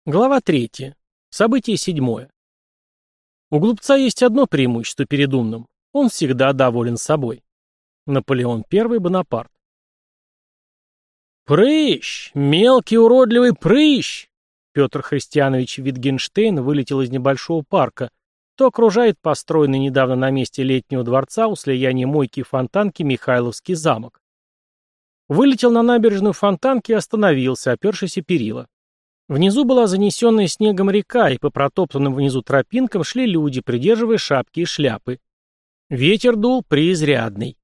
Глава 3. Событие 7. У глупца есть одно преимущество перед умным. Он всегда доволен собой. Наполеон I Бонапарт. «Прыщ! Мелкий уродливый прыщ!» Петр Христианович Витгенштейн вылетел из небольшого парка, что окружает построенный недавно на месте летнего дворца у слияния мойки и фонтанки Михайловский замок. Вылетел на набережную Фонтанки и остановился, опершись о перила. Внизу была занесенная снегом река, и по протоптанным внизу тропинкам шли люди, придерживая шапки и шляпы. Ветер дул преизрядный.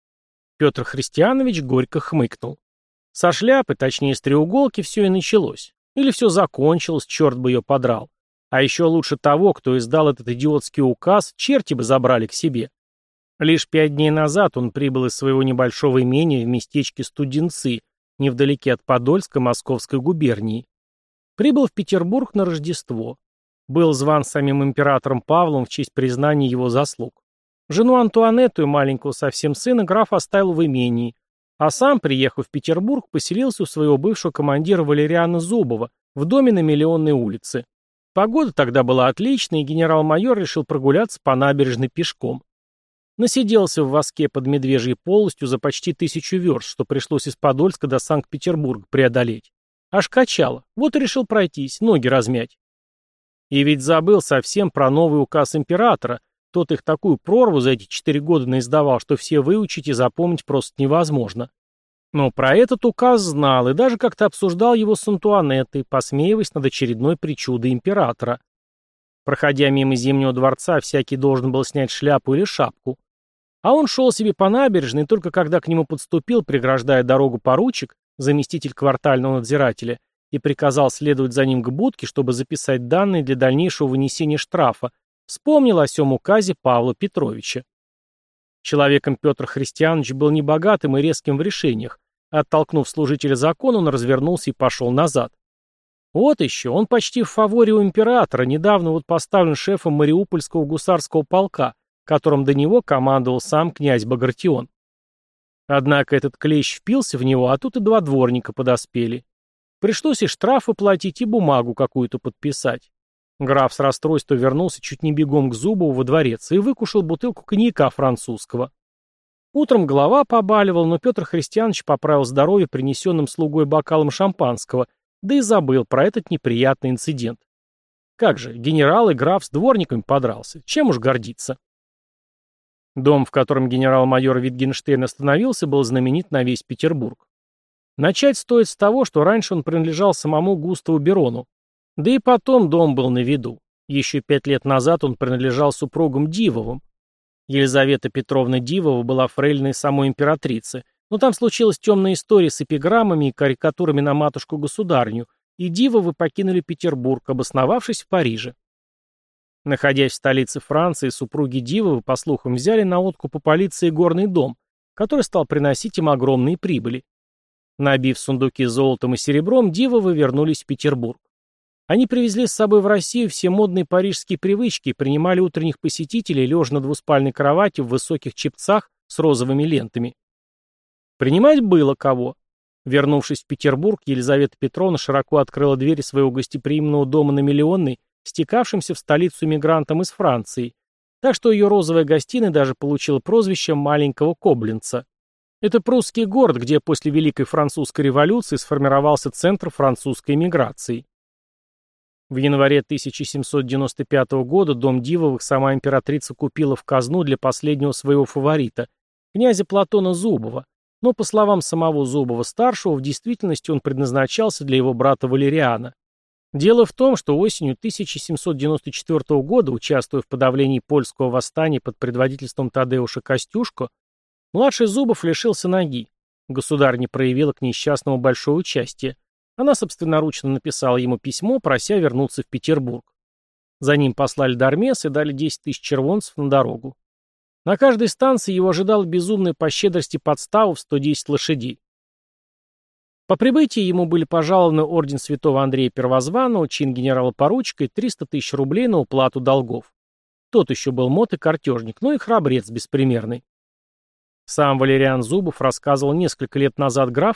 Петр Христианович горько хмыкнул. Со шляпы, точнее с треуголки, все и началось. Или все закончилось, черт бы ее подрал. А еще лучше того, кто издал этот идиотский указ, черти бы забрали к себе. Лишь 5 дней назад он прибыл из своего небольшого имения в местечке Студенцы, невдалеке от Подольска Московской губернии. Прибыл в Петербург на Рождество. Был зван самим императором Павлом в честь признания его заслуг. Жену Антуанетту и маленького совсем сына граф оставил в имении, а сам, приехав в Петербург, поселился у своего бывшего командира Валериана Зубова в доме на Миллионной улице. Погода тогда была отличная, и генерал-майор решил прогуляться по набережной пешком. Насиделся в воске под Медвежьей полостью за почти 1000 верст, что пришлось из Подольска до Санкт-Петербурга преодолеть. Аж качало. Вот и решил пройтись, ноги размять. И ведь забыл совсем про новый указ императора. Тот их такую прорву за эти 4 года наиздавал, что все выучить и запомнить просто невозможно. Но про этот указ знал и даже как-то обсуждал его с Антуанеттой, посмеиваясь над очередной причудой императора. Проходя мимо Зимнего дворца, всякий должен был снять шляпу или шапку. А он шел себе по набережной, и только когда к нему подступил, преграждая дорогу поручик, заместитель квартального надзирателя, и приказал следовать за ним к будке, чтобы записать данные для дальнейшего вынесения штрафа, вспомнил о сём указе Павла Петровича. Человеком Петр Христианович был небогатым и резким в решениях. Оттолкнув служителя закона, он развернулся и пошел назад. Вот еще, он почти в фаворе у императора, недавно вот поставлен шефом Мариупольского гусарского полка, которым до него командовал сам князь Багратион. Однако этот клещ впился в него, а тут и 2 дворника подоспели. Пришлось и штрафы платить, и бумагу какую-то подписать. Граф с расстройства вернулся чуть не бегом к Зубову во дворец и выкушал бутылку коньяка французского. Утром голова побаливала, но Петр Христианович поправил здоровье принесенным слугой бокалом шампанского, да и забыл про этот неприятный инцидент. Как же, генерал и граф с дворниками подрался, чем уж гордиться. Дом, в котором генерал-майор Витгенштейн остановился, был знаменит на весь Петербург. Начать стоит с того, что раньше он принадлежал самому Густаву Берону. Да и потом дом был на виду. Еще 5 лет назад он принадлежал супругам Дивовым. Елизавета Петровна Дивова была фрейлиной самой императрицы, но там случилась темная история с эпиграммами и карикатурами на матушку-государню, и Дивовы покинули Петербург, обосновавшись в Париже. Находясь в столице Франции, супруги Дивовы, по слухам, взяли на откуп у полиции горный дом, который стал приносить им огромные прибыли. Набив сундуки золотом и серебром, Дивовы вернулись в Петербург. Они привезли с собой в Россию все модные парижские привычки и принимали утренних посетителей, лежа на двуспальной кровати в высоких чепцах с розовыми лентами. Принимать было кого. Вернувшись в Петербург, Елизавета Петровна широко открыла двери своего гостеприимного дома на Миллионной, стекавшимся в столицу мигрантам из Франции, так что ее розовая гостиная даже получила прозвище «маленького Коблинца». Это прусский город, где после Великой Французской революции сформировался центр французской эмиграции. В январе 1795 года дом Дивовых сама императрица купила в казну для последнего своего фаворита, князя Платона Зубова, но, по словам самого Зубова-старшего, в действительности он предназначался для его брата Валериана. Дело в том, что осенью 1794 года, участвуя в подавлении польского восстания под предводительством Тадеуша Костюшко, младший Зубов лишился ноги. Государь не проявила к несчастному большое участие. Она собственноручно написала ему письмо, прося вернуться в Петербург. За ним послали Дармес и дали 10 000 червонцев на дорогу. На каждой станции его ожидала безумная по щедрости подстава в 110 лошадей. По прибытии ему были пожалованы орден святого Андрея Первозванного, чин генерала-поручика и 300 000 рублей на уплату долгов. Тот еще был мот и картежник, но и храбрец беспримерный. Сам Валериан Зубов рассказывал несколько лет назад графу,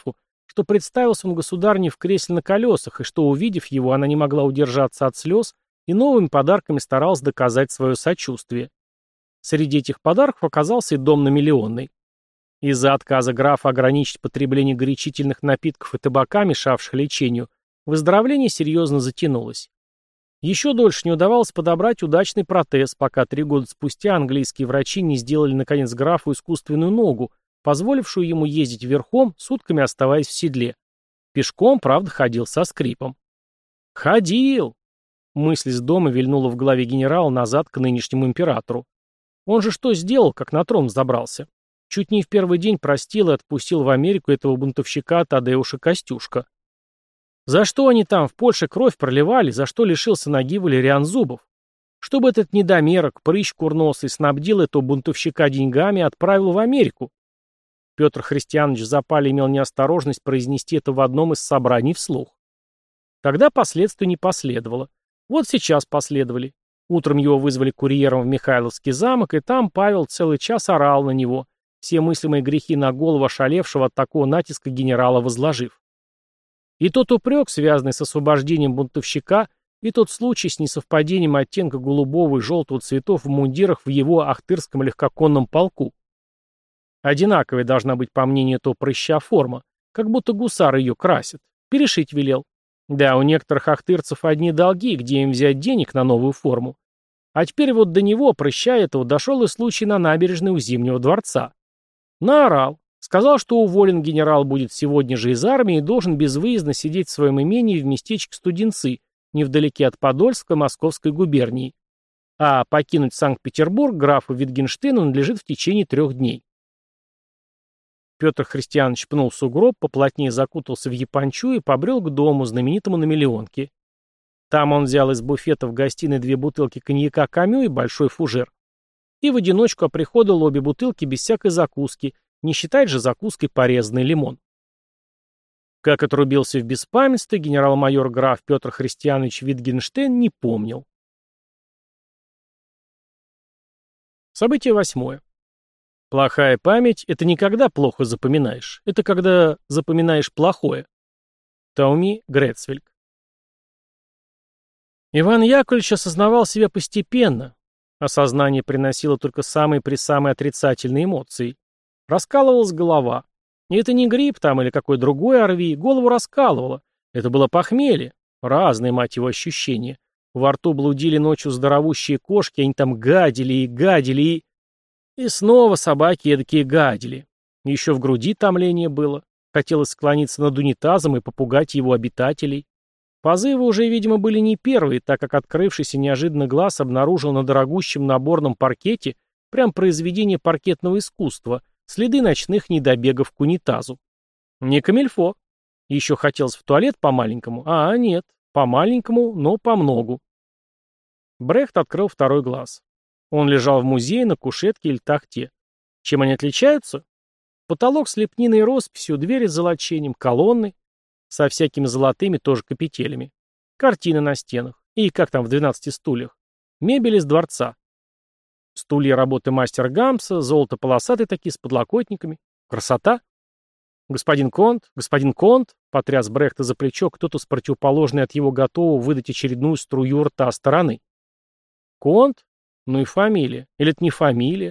что представился он государне в кресле на колесах, и что, увидев его, она не могла удержаться от слез и новыми подарками старалась доказать свое сочувствие. Среди этих подарков оказался и дом на Миллионной. Из-за отказа графа ограничить потребление горячительных напитков и табака, мешавших лечению, выздоровление серьезно затянулось. Еще дольше не удавалось подобрать удачный протез, пока 3 года спустя английские врачи не сделали наконец графу искусственную ногу, позволившую ему ездить верхом, сутками оставаясь в седле. Пешком, правда, ходил со скрипом. Ходил! Мысль из дома вильнула в голове генерала назад к нынешнему императору. Он же что сделал, как на трон забрался? Чуть не в первый день простил и отпустил в Америку этого бунтовщика Тадеуша Костюшка. За что они там в Польше кровь проливали, за что лишился ноги Валериан Зубов? Чтобы этот недомерок, прыщ курносый, снабдил этого бунтовщика деньгами и отправил в Америку. Петр Христианович в запале имел неосторожность произнести это в одном из собраний вслух. Тогда последствий не последовало. Вот сейчас последовали. Утром его вызвали курьером в Михайловский замок, и там Павел целый час орал на него, все мыслимые грехи на голову ошалевшего от такого натиска генерала возложив. И тот упрек, связанный с освобождением бунтовщика, и тот случай с несовпадением оттенка голубого и желтого цветов в мундирах в его ахтырском легкоконном полку. Одинаковая должна быть, по мнению этого прыща, форма, как будто гусар ее красит. Перешить велел. Да, у некоторых ахтырцев одни долги, где им взять денег на новую форму. А теперь вот до него, прыща этого, дошел и случай на набережной у Зимнего дворца. Наорал. Сказал, что уволен генерал будет сегодня же из армии и должен безвыездно сидеть в своем имении в местечке Студенцы, невдалеке от Подольска Московской губернии. А покинуть Санкт-Петербург графу Витгенштейну надлежит в течение 3 дней. Петр Христианович пнул сугроб, поплотнее закутался в япончу и побрел к дому, знаменитому на Миллионке. Там он взял из буфета в гостиной 2 бутылки коньяка Камю и большой фужер. И в одиночку оприходовал обе бутылки без всякой закуски, не считать же закуской порезанный лимон. Как отрубился в беспамятстве, генерал-майор граф Петр Христианович Витгенштейн не помнил. Событие 8. Плохая память — это не когда плохо запоминаешь, это когда запоминаешь плохое. Тауми Грецвельд. Иван Яковлевич осознавал себя постепенно. Осознание приносило только самые-пресамые отрицательные эмоции. Раскалывалась голова. И это не грипп там или какой другой ОРВИ, голову раскалывало. Это было похмелье. Разные, мать его, ощущения. Во рту блудили ночью здоровущие кошки, они там гадили и гадили и... И снова собаки эдакие гадили. Еще в груди томление было. Хотелось склониться над унитазом и попугать его обитателей. Позывы уже, видимо, были не первые, так как открывшийся неожиданно глаз обнаружил на дорогущем наборном паркете прям произведение паркетного искусства, следы ночных недобегов к унитазу. Не камильфо. Еще хотелось в туалет по-маленькому, а нет, по-маленькому, но по-многу. Брехт открыл второй глаз. Он лежал в музее на кушетке или тахте. Чем они отличаются? Потолок с лепниной и росписью, двери с золочением, колонны со всякими золотыми тоже капителями. Картины на стенах. И, как там в 12 стульях, мебель из дворца. Стулья работы мастера Гамса, золото-полосатые такие, с подлокотниками. Красота. Господин Конт, потряс Брехта за плечо кто-то с противоположной от его готового выдать очередную струю рта стороны. Конт? Ну и фамилия. Или это не фамилия?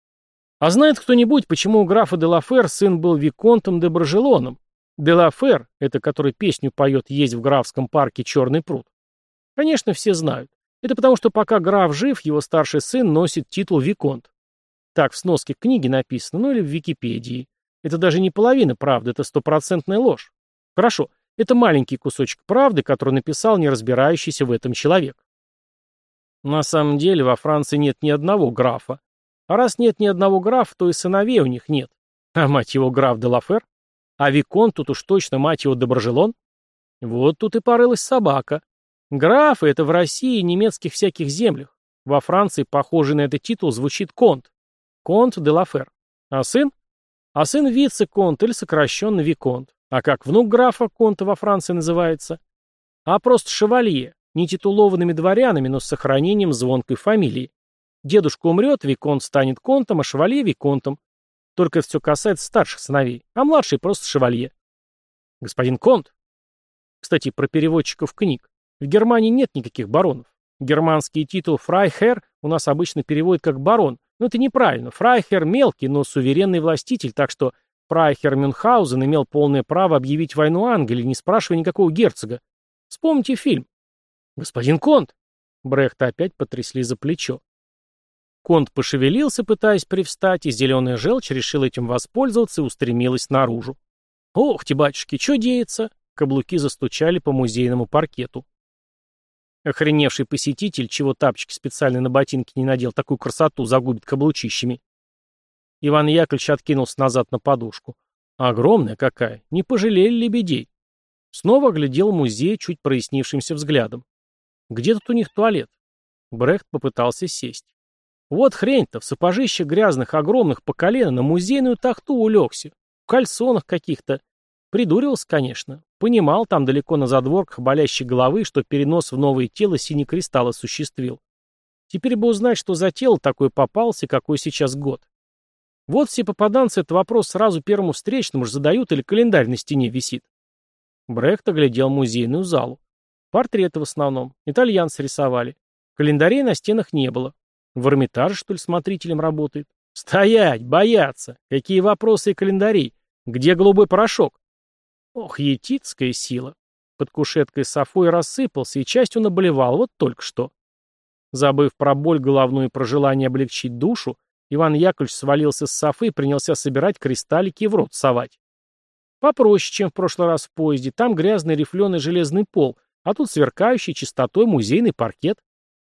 А знает кто-нибудь, почему у графа де Лафер сын был виконтом де Брожелоном? Де Лафер, это который песню поет «Есть в графском парке черный пруд». Конечно, все знают. Это потому, что пока граф жив, его старший сын носит титул виконт. Так в сноске книги написано, ну или в Википедии. Это даже не половина правды, это 100% ложь. Хорошо, это маленький кусочек правды, который написал не разбирающийся в этом человек. На самом деле во Франции нет ни одного графа. А раз нет ни одного графа, то и сыновей у них нет. А мать его граф де Лафер? А виконт тут уж точно мать его де Брожелон? Вот тут и порылась собака. Графы — это в России и немецких всяких землях. Во Франции похожий на этот титул звучит конт. Конт де Лафер. А сын? А сын вице-конт или сокращенно виконт. А как внук графа конта во Франции называется? А просто шевалье. Не титулованными дворянами, но с сохранением звонкой фамилии. Дедушка умрет, виконт станет контом, а шевалье — виконтом. Только это все касается старших сыновей, а младший просто шевалье. Господин Конт. Кстати, про переводчиков книг. В Германии нет никаких баронов. Германский титул «фрайхер» у нас обычно переводят как «барон». Но это неправильно. Фрайхер мелкий, но суверенный властитель, так что фрайхер Мюнхгаузен имел полное право объявить войну Англии, не спрашивая никакого герцога. Вспомните фильм. «Господин Конт!» Брехта опять потрясли за плечо. Конт пошевелился, пытаясь привстать, и зеленая желчь решила этим воспользоваться и устремилась наружу. «Ох ты, батюшки, что деется?» Каблуки застучали по музейному паркету. Охреневший посетитель, чего тапочки специально на ботинки не надел, такую красоту загубит каблучищами. Иван Яковлевич откинулся назад на подушку. Огромная какая, не пожалели лебедей. Снова оглядел музей чуть прояснившимся взглядом. Где тут у них туалет? Брехт попытался сесть. Вот хрень-то, в сапожищах грязных, огромных, по колено, на музейную тахту улегся. В кальсонах каких-то. Придуривался, конечно. Понимал там далеко на задворках болящей головы, что перенос в новое тело синий кристалл осуществил. Теперь бы узнать, что за тело такое попался, какой сейчас год. Вот все попаданцы этот вопрос сразу первому встречному же задают или календарь на стене висит. Брехт оглядел музейную залу. Портреты в основном. Итальянцы рисовали. Календарей на стенах не было. В Эрмитаже, что ли, смотрителем работает? Стоять! Бояться! Какие вопросы и календарей? Где голубой порошок? Ох, етитская сила. Под кушеткой Софой рассыпался, и частью наболевал, вот только что. Забыв про боль головную и про желание облегчить душу, Иван Яковлевич свалился с Софы и принялся собирать кристаллики и в рот совать. Попроще, чем в прошлый раз в поезде, там грязный рифленый железный пол, а тут сверкающий чистотой музейный паркет.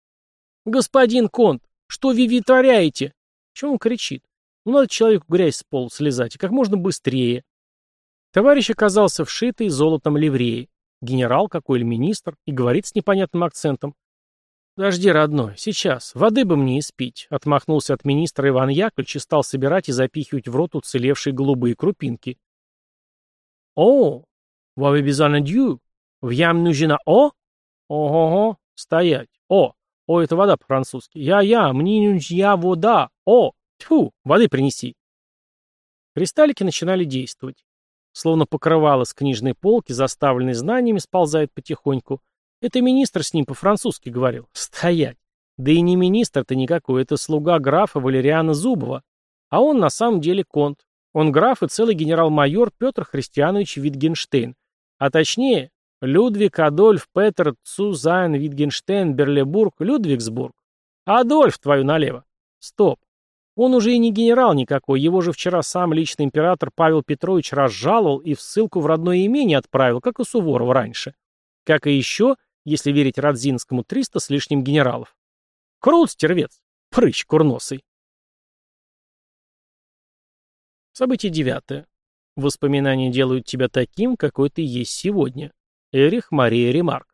«Господин Конт, что вы вытворяете?» Чего он кричит? Ну, надо человеку грязь с пола слезать, и как можно быстрее. Товарищ оказался вшитый золотом ливреи. Генерал какой или министр, и говорит с непонятным акцентом. «Подожди, родной, сейчас. Воды бы мне испить», — отмахнулся от министра Иван Яковлевич и стал собирать и запихивать в рот уцелевшие голубые крупинки. «О, вы безана дью? В ям нужна о? Ого-го, стоять. О, это вода по-французски. Я, мне нужна вода. О, тьфу, воды принеси». Кристаллики начинали действовать. Словно покрывало с книжной полки, заставленной знаниями, сползает потихоньку. Это министр с ним по-французски говорил. Стоять. Да и не министр-то никакой, это слуга графа Валериана Зубова. А он на самом деле Конт. Он граф и целый генерал-майор Петр Христианович Витгенштейн. А точнее, Людвиг Адольф Петер Цузайн Витгенштейн Берлебург Людвигсбург. Адольф, твою налево. Стоп. Он уже и не генерал никакой, его же вчера сам лично император Павел Петрович разжаловал и в ссылку в родное имение отправил, как и Суворова раньше. Как и еще, если верить Радзинскому, 300 с лишним генералов. Крут, стервец, прыщ курносый. Событие 9. Воспоминания делают тебя таким, какой ты есть сегодня. Эрих Мария Ремарк.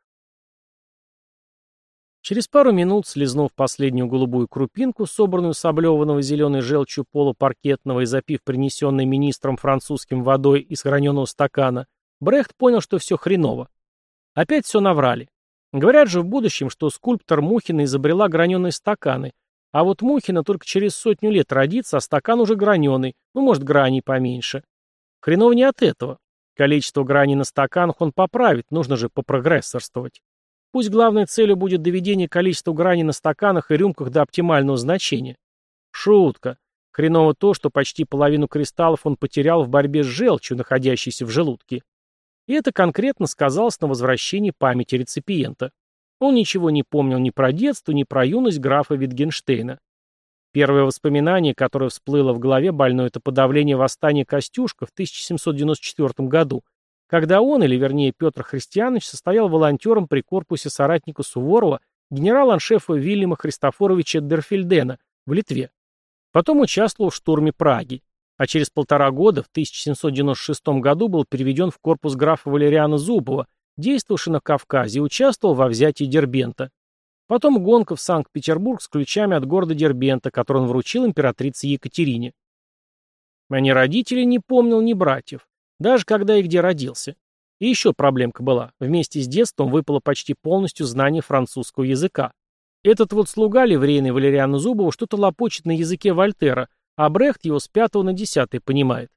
Через пару минут, слезнув последнюю голубую крупинку, собранную с облеванного зеленой желчью пола паркетного и запив принесенной министром французским водой из граненого стакана, Брехт понял, что все хреново. Опять все наврали. Говорят же в будущем, что скульптор Мухина изобрела граненые стаканы, а вот Мухина только через 100 лет родится, а стакан уже граненый, ну, может, граней поменьше. Хреново не от этого. Количество граней на стаканах он поправит, нужно же попрогрессорствовать. Пусть главной целью будет доведение количества граней на стаканах и рюмках до оптимального значения. Шутка. Хреново то, что почти половину кристаллов он потерял в борьбе с желчью, находящейся в желудке. И это конкретно сказалось на возвращении памяти реципиента. Он ничего не помнил ни про детство, ни про юность графа Витгенштейна. Первое воспоминание, которое всплыло в голове больной, это подавление восстания Костюшка в 1794 году, когда он, или вернее Петр Христианович, состоял волонтером при корпусе соратника Суворова генерала-аншефа Вильяма Христофоровича Дерфельдена в Литве. Потом участвовал в штурме Праги, а через 1,5 года, в 1796 году, был переведен в корпус графа Валериана Зубова, действовавший на Кавказе, и участвовал во взятии Дербента. Потом гонка в Санкт-Петербург с ключами от города Дербента, который он вручил императрице Екатерине. А ни родителей не помнил, ни братьев. Даже когда и где родился. И еще проблемка была. Вместе с детством выпало почти полностью знание французского языка. Этот вот слуга ливрейный Валериана Зубова что-то лопочет на языке Вольтера, а Брехт его с 5 на 10 понимает.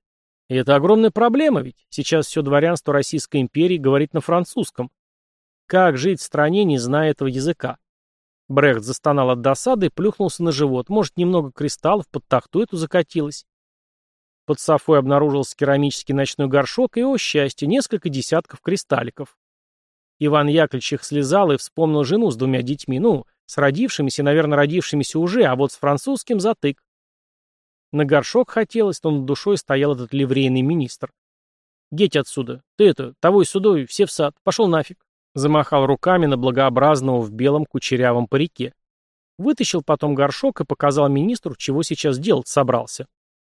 И это огромная проблема ведь. Сейчас все дворянство Российской империи говорит на французском. Как жить в стране, не зная этого языка? Брехт застонал от досады и плюхнулся на живот. Может, немного кристаллов под тахту эту закатилось. Под софой обнаружился керамический ночной горшок и, о счастье, несколько десятков кристалликов. Иван Яковлевич их слезал и вспомнил жену с двумя детьми, с родившимися, наверное, родившимися уже, а вот с французским затык. На горшок хотелось, но над душой стоял этот ливрейный министр. «Геть отсюда! Ты того и сюда, все в сад! Пошел нафиг!» Замахал руками на благообразного в белом кучерявом парике. Вытащил потом горшок и показал министру, чего сейчас делать собрался.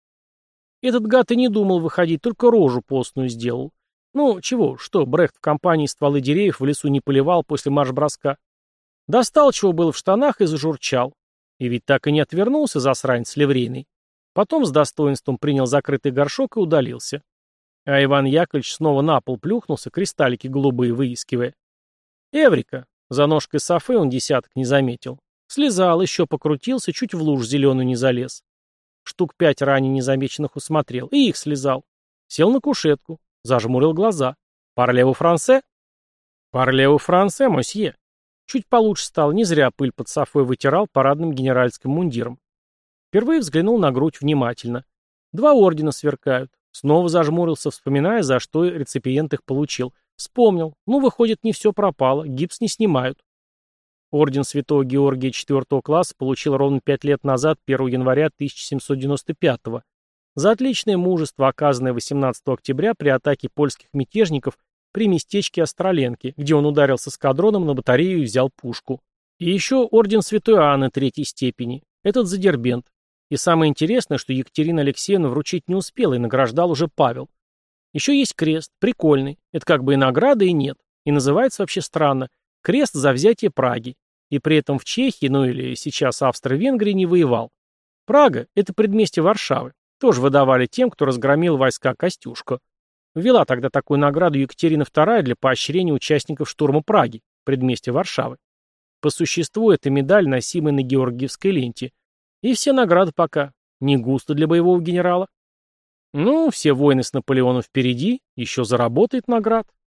Этот гад и не думал выходить, только рожу постную сделал. Чего, что, Брехт в компании стволы деревьев в лесу не поливал после марш-броска. Достал, чего было в штанах, и зажурчал. И ведь так и не отвернулся, засранец ливрейный. Потом с достоинством принял закрытый горшок и удалился. А Иван Яковлевич снова на пол плюхнулся, кристаллики голубые выискивая. Эврика! За ножкой софы он десяток не заметил. Слезал, еще покрутился, чуть в лужу зеленую не залез. Штук 5 ранее незамеченных усмотрел, и их слезал. Сел на кушетку, зажмурил глаза. «Парлеву франсе?» «Парлеву франсе, мосье». Чуть получше стал, не зря пыль под софой вытирал парадным генеральским мундиром. Впервые взглянул на грудь внимательно. 2 ордена сверкают. Снова зажмурился, вспоминая, за что реципиент их получил. Вспомнил. Выходит, не все пропало, гипс не снимают. Орден Святого Георгия 4 класса получил ровно 5 лет назад, 1 января 1795-го, за отличное мужество, оказанное 18 октября при атаке польских мятежников при местечке Остроленки, где он ударился эскадроном на батарею и взял пушку. И еще орден Святой Анны 3 степени. Этот за Дербент. И самое интересное, что Екатерина Алексеевна вручить не успела, и награждал уже Павел. Еще есть крест, прикольный. Это как бы и награда, и нет. И называется вообще странно. Крест за взятие Праги. И при этом в Чехии, или сейчас Австро-Венгрии, не воевал. Прага – это предместье Варшавы. Тоже выдавали тем, кто разгромил войска Костюшко. Ввела тогда такую награду Екатерина II для поощрения участников штурма Праги, предместья Варшавы. По существу это медаль, носимая на георгиевской ленте. И все награды пока. Не густо для боевого генерала. Все войны с Наполеоном впереди, еще заработает наград.